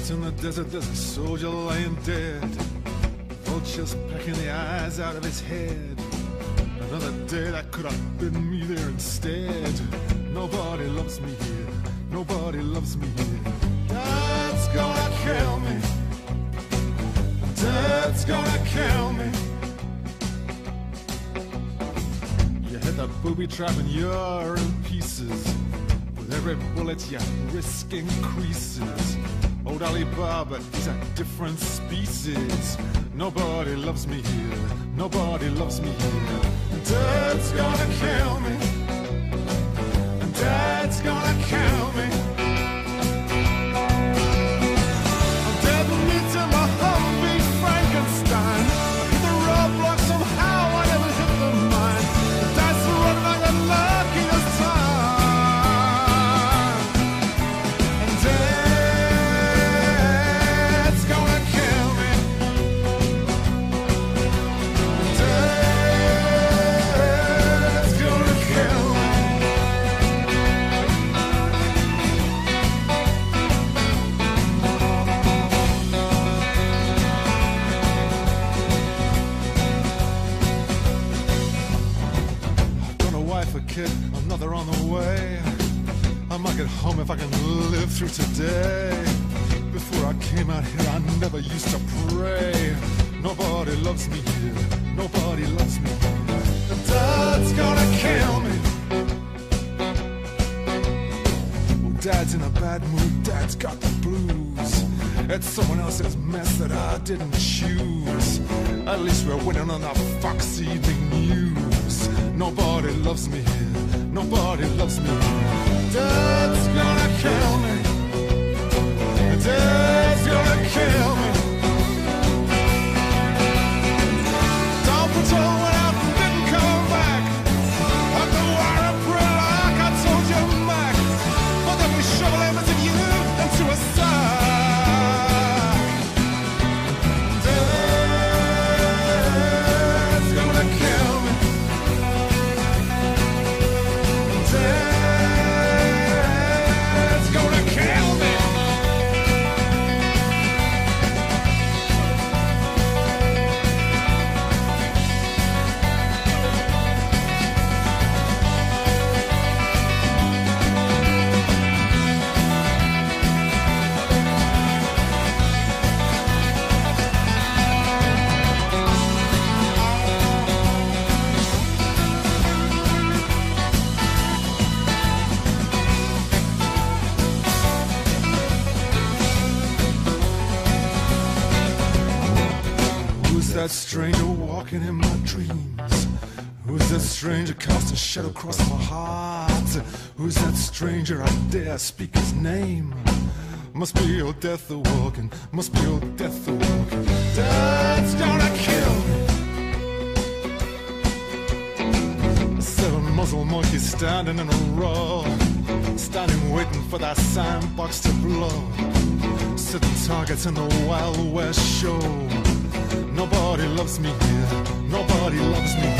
Out in the desert there's a soldier laying dead, vultures pecking the eyes out of his head. Another day that could have been me there instead. Nobody loves me here, nobody loves me here. Dad's gonna kill me, Dad's gonna kill me. You hit that booby trap and you're in pieces. With every bullet your risk increases. Old Alibaba, he's a different species. Nobody loves me here, nobody loves me here. Dad's gonna kill me, Dad's gonna kill me. I'm dead meat to my Humvee Frankenstein. I hit the roadblock somehow, I never hit the mine. The dice are running like the luckiest time. And Dad's gonna kill me. Dad's gonna kill me. Got a wife, a kid, another on the way. I might get home if I can live through today. Before I came out here, I never used to pray. Nobody loves me here, nobody loves me here. And Dad's gonna kill me. Oh, Dad's in a bad mood, Dad's got the blues. It's someone else's mess that I didn't choose. At least we're winning on the Fox Evening News. Nobody loves me here, nobody loves me here. Dad's gonna kill me, Dad's gonna kill me. Don't patrol went out and didn't come back. Up the wire of prayer like I told you, Mac. But then we shovel embers of you into a sack. Dad's gonna kill me. Dad's gonna kill me. Who's that stranger walking in my dreams? Who's that stranger casting shadow across my heart? Who's that stranger I dare speak his name? Must be old death a walking, must be old death a walking. Dad's gonna kill me. 7 muzzle monkeys standing in a row, standing waiting for that sandbox to blow. Sitting targets in the Wild West show. Nobody loves me here, nobody loves me